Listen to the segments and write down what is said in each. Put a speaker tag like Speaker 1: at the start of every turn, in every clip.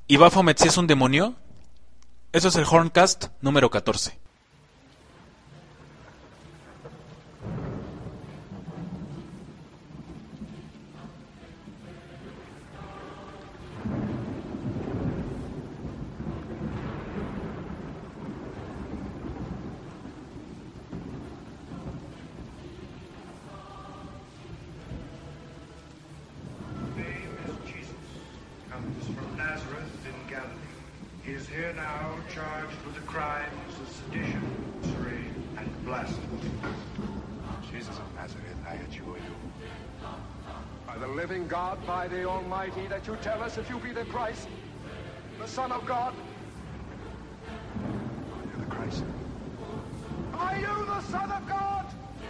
Speaker 1: ¿Y Baphomet sí es un demonio? Eso es el Horncast número 14.
Speaker 2: Here now charged with the crimes of sedition, sorcery, and blasphemy.
Speaker 3: Jesus of Nazareth, I adjure you.
Speaker 4: By the living God, by the Almighty, that you tell us if you be the Christ, the Son of God.
Speaker 3: Are you the Christ?
Speaker 4: Are you the Son of God?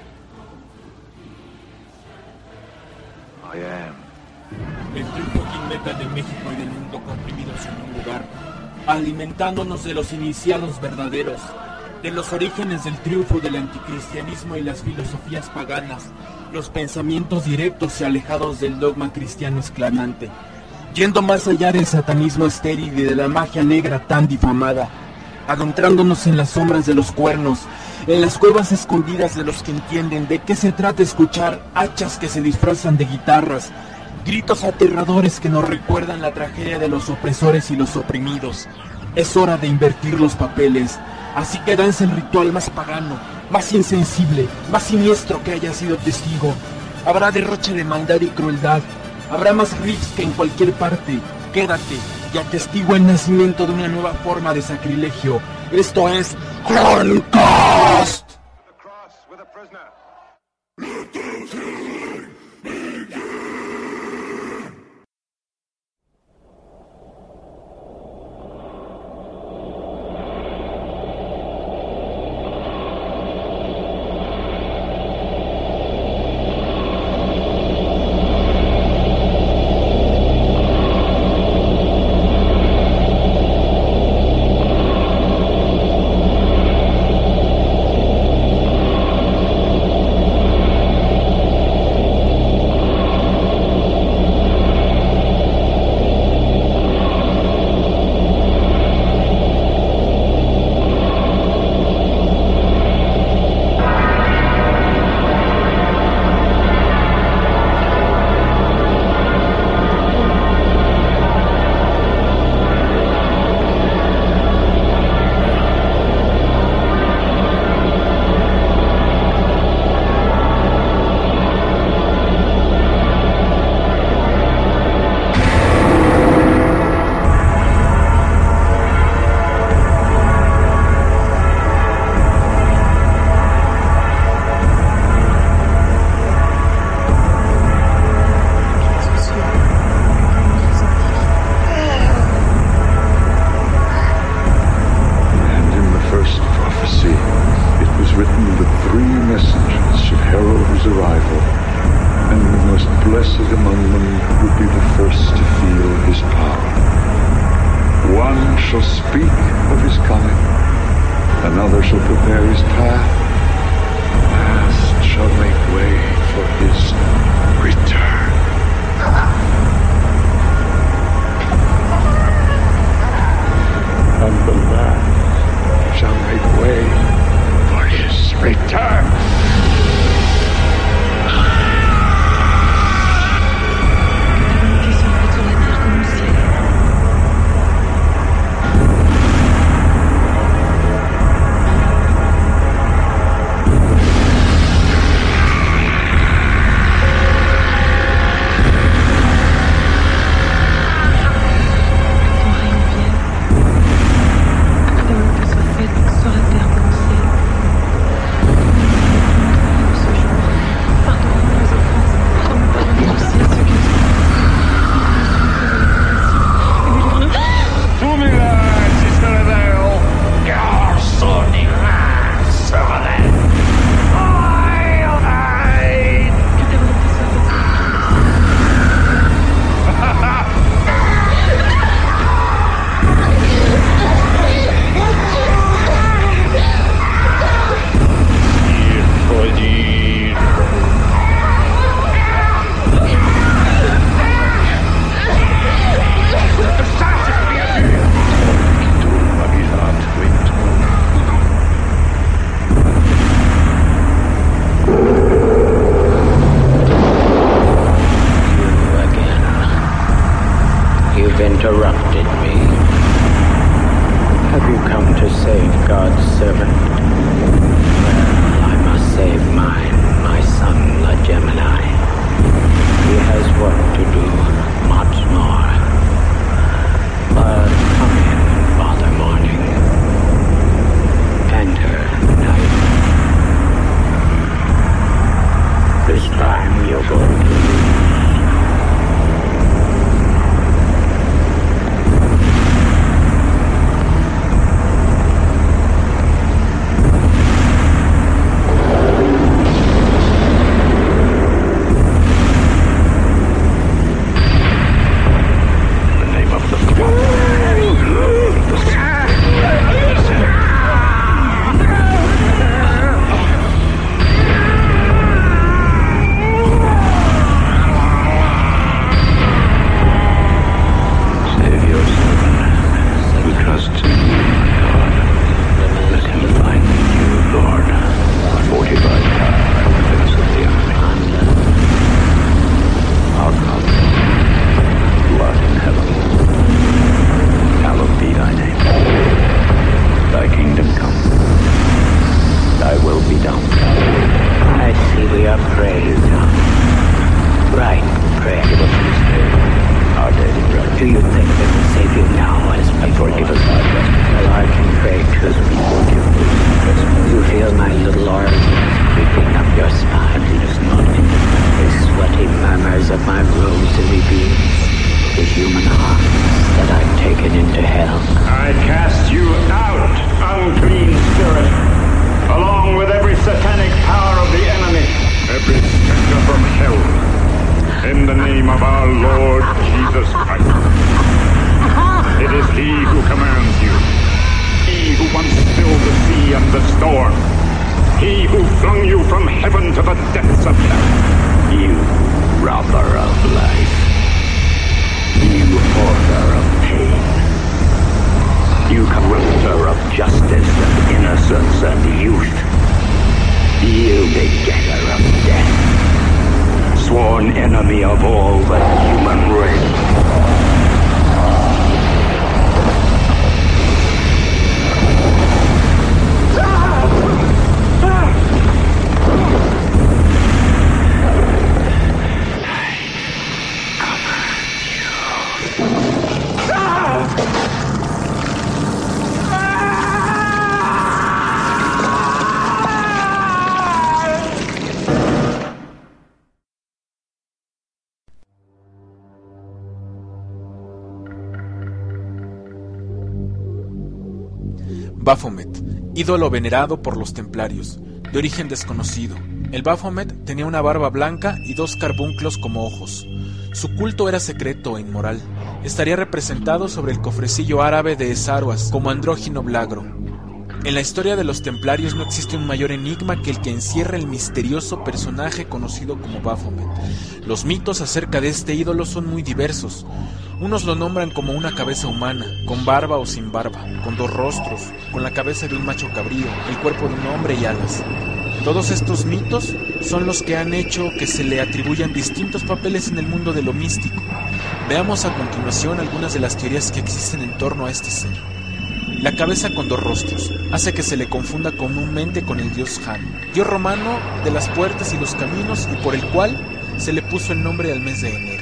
Speaker 3: I am.
Speaker 5: El True Fucking Metal de México y del mundo comprimidos en un lugar, alimentándonos de los iniciados verdaderos, de los orígenes del triunfo del anticristianismo y las filosofías paganas, los pensamientos directos y alejados del dogma cristiano exclamante, yendo más allá del satanismo estéril y de la magia negra tan difamada, adentrándonos en las sombras de los cuernos, en las cuevas escondidas de los que entienden de qué se trata escuchar hachas que se disfrazan de guitarras, gritos aterradores que nos recuerdan la tragedia de los opresores y los oprimidos. Es hora de invertir los papeles, así que danza el ritual más pagano, más insensible, más siniestro que haya sido testigo. Habrá derroche de maldad y crueldad, habrá más riffs que en cualquier parte. Quédate y atestigua el nacimiento de una nueva forma de sacrilegio. Esto es Horncast.
Speaker 6: interrupted me. Have you come to save God's servant? Well, I must save mine, my son, La Gemini. He has work to do, much more. But come in, Father Morning. Enter, Night. This time you're going to lose.
Speaker 1: Baphomet, ídolo venerado por los templarios, de origen desconocido. El Baphomet tenía una barba blanca y 2 carbunclos como ojos. Su culto era secreto e inmoral. Estaría representado sobre el cofrecillo árabe de Esaruas como andrógino Blagro. En la historia de los templarios no existe un mayor enigma que el que encierra el misterioso personaje conocido como Baphomet. Los mitos acerca de este ídolo son muy diversos. Unos lo nombran como una cabeza humana, con barba o sin barba, con 2 rostros, con la cabeza de un macho cabrío, el cuerpo de un hombre y alas. Todos estos mitos son los que han hecho que se le atribuyan distintos papeles en el mundo de lo místico. Veamos a continuación algunas de las teorías que existen en torno a este ser. La cabeza con 2 rostros hace que se le confunda comúnmente con el dios Han, dios romano de las puertas y los caminos y por el cual se le puso el nombre al mes de enero.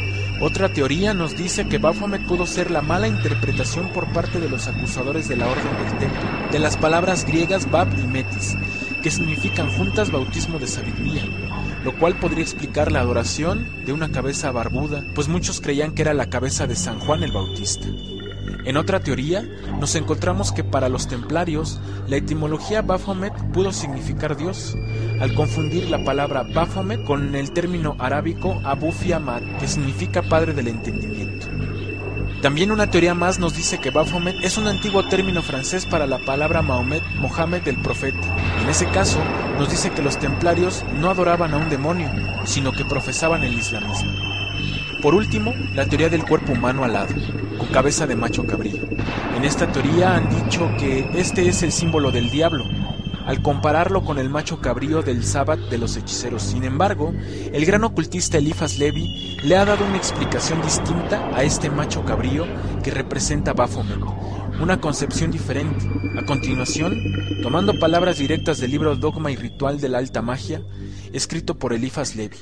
Speaker 1: Otra teoría nos dice que Baphomet pudo ser la mala interpretación por parte de los acusadores de la Orden del Templo, de las palabras griegas Bab y Metis, que significan juntas bautismo de sabiduría, lo cual podría explicar la adoración de una cabeza barbuda, pues muchos creían que era la cabeza de San Juan el Bautista. En otra teoría, nos encontramos que para los templarios, la etimología Baphomet pudo significar Dios, al confundir la palabra Baphomet con el término arábico Abu Fiamat, que significa padre del entendimiento. También una teoría más nos dice que Baphomet es un antiguo término francés para la palabra Mahomet, Mohammed el profeta. En ese caso, nos dice que los templarios no adoraban a un demonio, sino que profesaban el islamismo. Por último, la teoría del cuerpo humano alado, con cabeza de macho cabrío. En esta teoría han dicho que este es el símbolo del diablo. al compararlo con el macho cabrío del Sabbat de los hechiceros. Sin embargo, el gran ocultista Eliphas Levi le ha dado una explicación distinta a este macho cabrío que representa Baphomet, una concepción diferente. A continuación, tomando palabras directas del libro Dogma y Ritual de la Alta Magia, escrito por Eliphas Levi.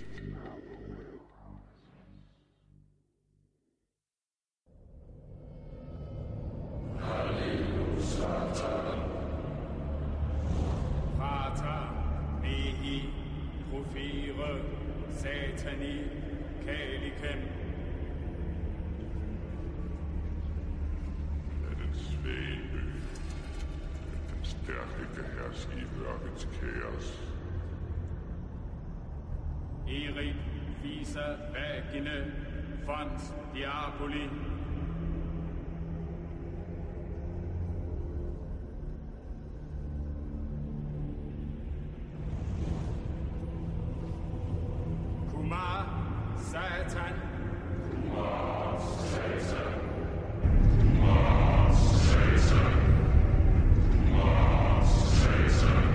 Speaker 7: Erik Visa Vagine Fons Diaboli. Kumar Satan. Kumar Satan. Kumar Satan. Kumar Satan.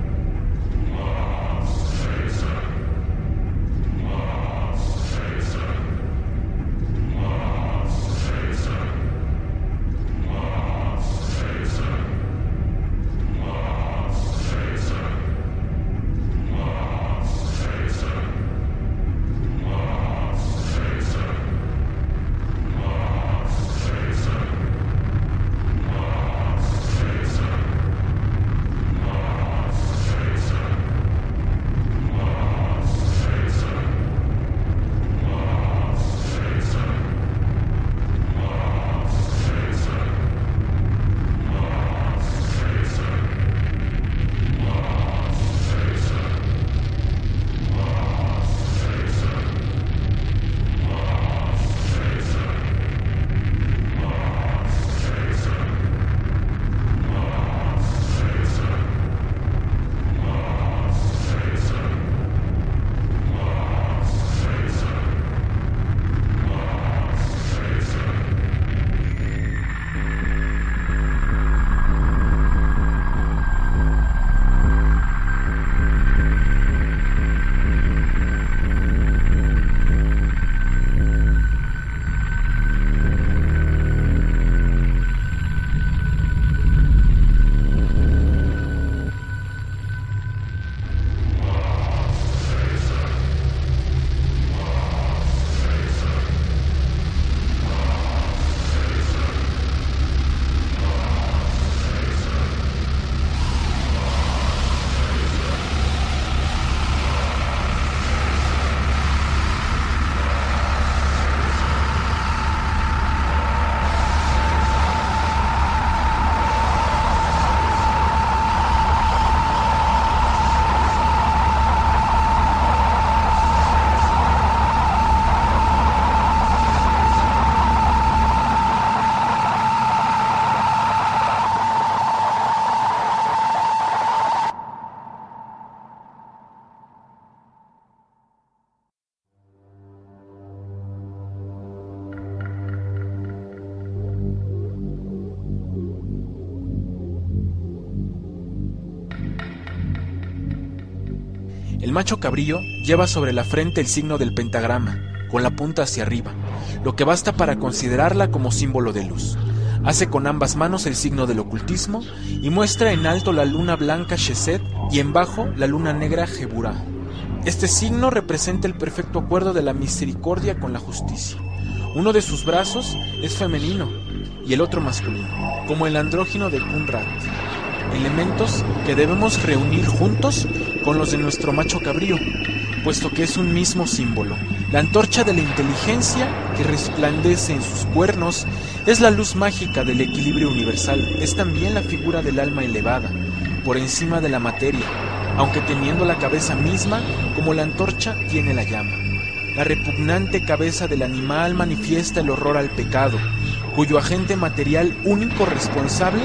Speaker 1: El macho cabrío lleva sobre la frente el signo del pentagrama, con la punta hacia arriba, lo que basta para considerarla como símbolo de luz. Hace con ambas manos el signo del ocultismo y muestra en alto la luna blanca Shesed y en bajo la luna negra Geburah. Este signo representa el perfecto acuerdo de la misericordia con la justicia. Uno de sus brazos es femenino y el otro masculino, como el andrógino de Kunrat, elementos que debemos reunir juntos con los de nuestro macho cabrío, puesto que es un mismo símbolo. La antorcha de la inteligencia que resplandece en sus cuernos es la luz mágica del equilibrio universal. Es también la figura del alma elevada, por encima de la materia, aunque teniendo la cabeza misma como la antorcha tiene la llama. La repugnante cabeza del animal manifiesta el horror al pecado, cuyo agente material único responsable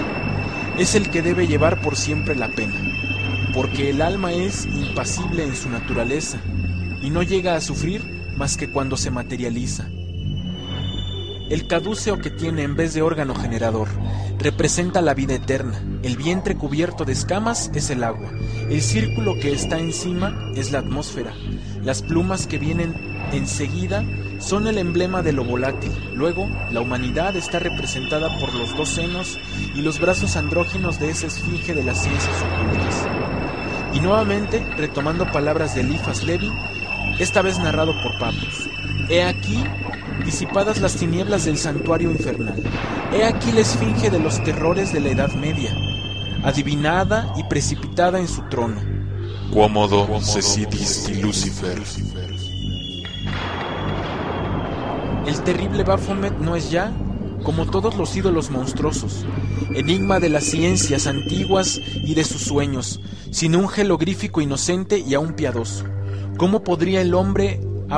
Speaker 1: es el que debe llevar por siempre la pena, porque el alma es impasible en su naturaleza y no llega a sufrir más que cuando se materializa. El caduceo que tiene en vez de órgano generador representa la vida eterna. El vientre cubierto de escamas es el agua. El círculo que está encima es la atmósfera. Las plumas que vienen enseguida son el emblema de lo volátil. Luego, la humanidad está representada por los dos senos y los brazos andróginos de esa esfinge de las ciencias ocultas. Y nuevamente, retomando palabras de Eliphas Levi, esta vez narrado por Papus: he aquí disipadas las tinieblas del santuario infernal. He aquí la esfinge de los terrores de la Edad Media, adivinada y precipitada en su trono.
Speaker 8: Quomodo cecidisti Lucifer.
Speaker 1: El terrible Baphomet no es ya, como todos los ídolos monstruosos, enigma de las ciencias antiguas y de sus sueños, sino un jeroglífico inocente y aún piadoso. ¿Cómo podría el hombre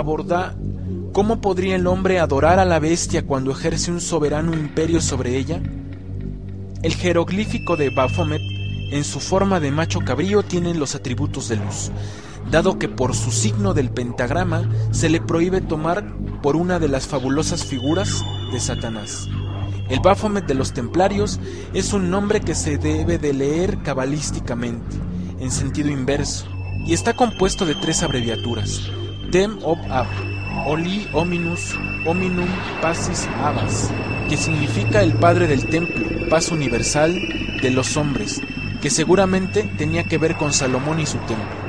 Speaker 1: adorar a la bestia cuando ejerce un soberano imperio sobre ella? El jeroglífico de Baphomet, en su forma de macho cabrío, tiene los atributos de luz, dado que por su signo del pentagrama se le prohíbe tomar por una de las fabulosas figuras de Satanás. El Baphomet de los templarios es un nombre que se debe de leer cabalísticamente, en sentido inverso, y está compuesto de 3 abreviaturas: Tem Ob Ab, Oli Hominus, Hominum Pacis Abbas, que significa el padre del templo, paz universal de los hombres, que seguramente tenía que ver con Salomón y su templo.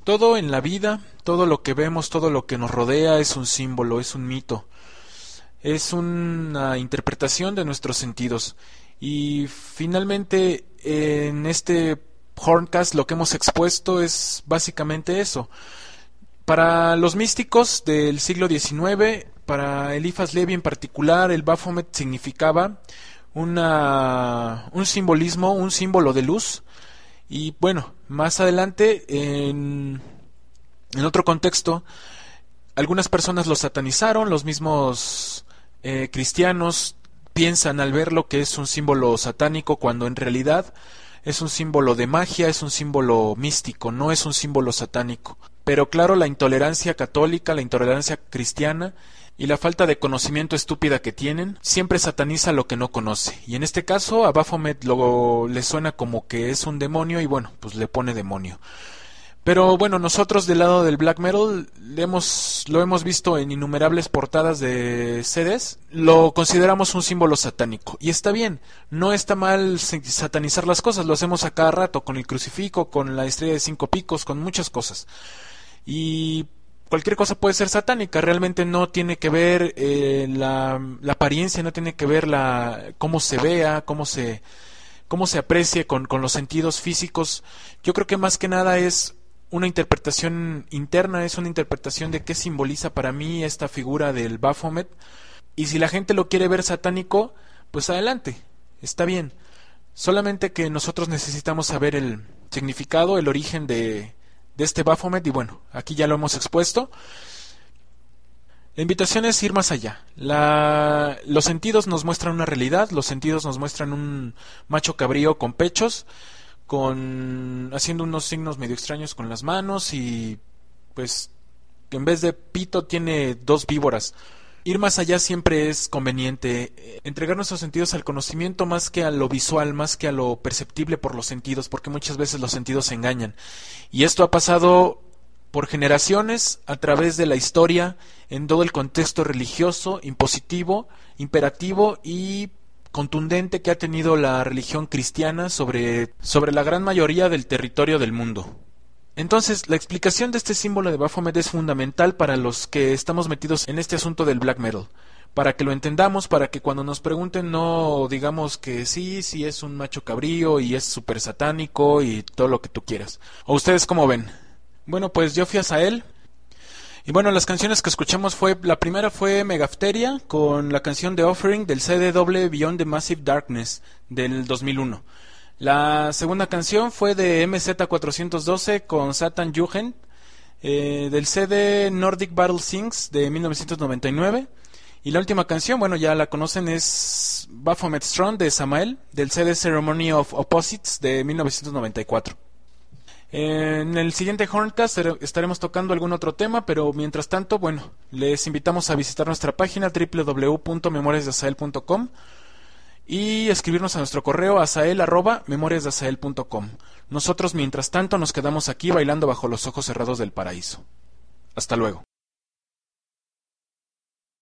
Speaker 1: Todo en la vida, todo lo que vemos, todo lo que nos rodea es un símbolo, es un mito, es una interpretación de nuestros sentidos. Y finalmente en este Horncast lo que hemos expuesto es básicamente eso. Para los místicos del siglo XIX, para Eliphas Levi en particular, el Baphomet significaba un simbolismo, un símbolo de luz. Y bueno, más adelante, en otro contexto, algunas personas lo satanizaron, los mismos cristianos piensan al verlo que es un símbolo satánico, cuando en realidad es un símbolo de magia, es un símbolo místico, no es un símbolo satánico. Pero claro, la intolerancia católica, la intolerancia cristiana y la falta de conocimiento estúpida que tienen, siempre sataniza lo que no conoce. Y en este caso a Baphomet le suena como que es un demonio y bueno, pues le pone demonio. Pero bueno, nosotros del lado del black metal lo hemos visto en innumerables portadas de CDs, lo consideramos un símbolo satánico. Y está bien, no está mal satanizar las cosas, lo hacemos a cada rato, con el crucifijo, con la estrella de 5 picos, con muchas cosas. Y cualquier cosa puede ser satánica, realmente no tiene que ver la apariencia, no tiene que ver cómo se vea, cómo se aprecie con los sentidos físicos. Yo creo que más que nada es una interpretación interna, es una interpretación de qué simboliza para mí esta figura del Baphomet. Y si la gente lo quiere ver satánico, pues adelante, está bien. Solamente que nosotros necesitamos saber el significado, el origen de este Baphomet, y bueno, aquí ya lo hemos expuesto. La invitación es ir más allá. Los sentidos nos muestran una realidad, los sentidos nos muestran un macho cabrío con pechos, haciendo unos signos medio extraños con las manos, y pues en vez de pito tiene 2 víboras. Ir más allá siempre es conveniente, entregar nuestros sentidos al conocimiento más que a lo visual, más que a lo perceptible por los sentidos, porque muchas veces los sentidos engañan. Y esto ha pasado por generaciones, a través de la historia, en todo el contexto religioso, impositivo, imperativo y contundente que ha tenido la religión cristiana sobre la gran mayoría del territorio del mundo. Entonces, la explicación de este símbolo de Baphomet es fundamental para los que estamos metidos en este asunto del black metal, para que lo entendamos, para que cuando nos pregunten no digamos que sí es un macho cabrío y es súper satánico y todo lo que tú quieras. ¿O ustedes cómo ven? Bueno, pues yo fui a Sahel. Y bueno, las canciones que escuchamos la primera fue Megafteria con la canción The Offering del CD doble Beyond the Massive Darkness del 2001. La segunda canción fue de MZ412 con Satan Jugend del CD Nordic Battle Sings de 1999. Y la última canción, bueno, ya la conocen, es Baphomet Strong de Samael del CD Ceremony of Opposites de 1994. En el siguiente Horncast estaremos tocando algún otro tema, pero mientras tanto, bueno, les invitamos a visitar nuestra página www.memoriasdeasael.com y escribirnos a nuestro correo asael@memoriasdeasael.com. Nosotros mientras tanto nos quedamos aquí bailando bajo los ojos cerrados del paraíso. Hasta luego.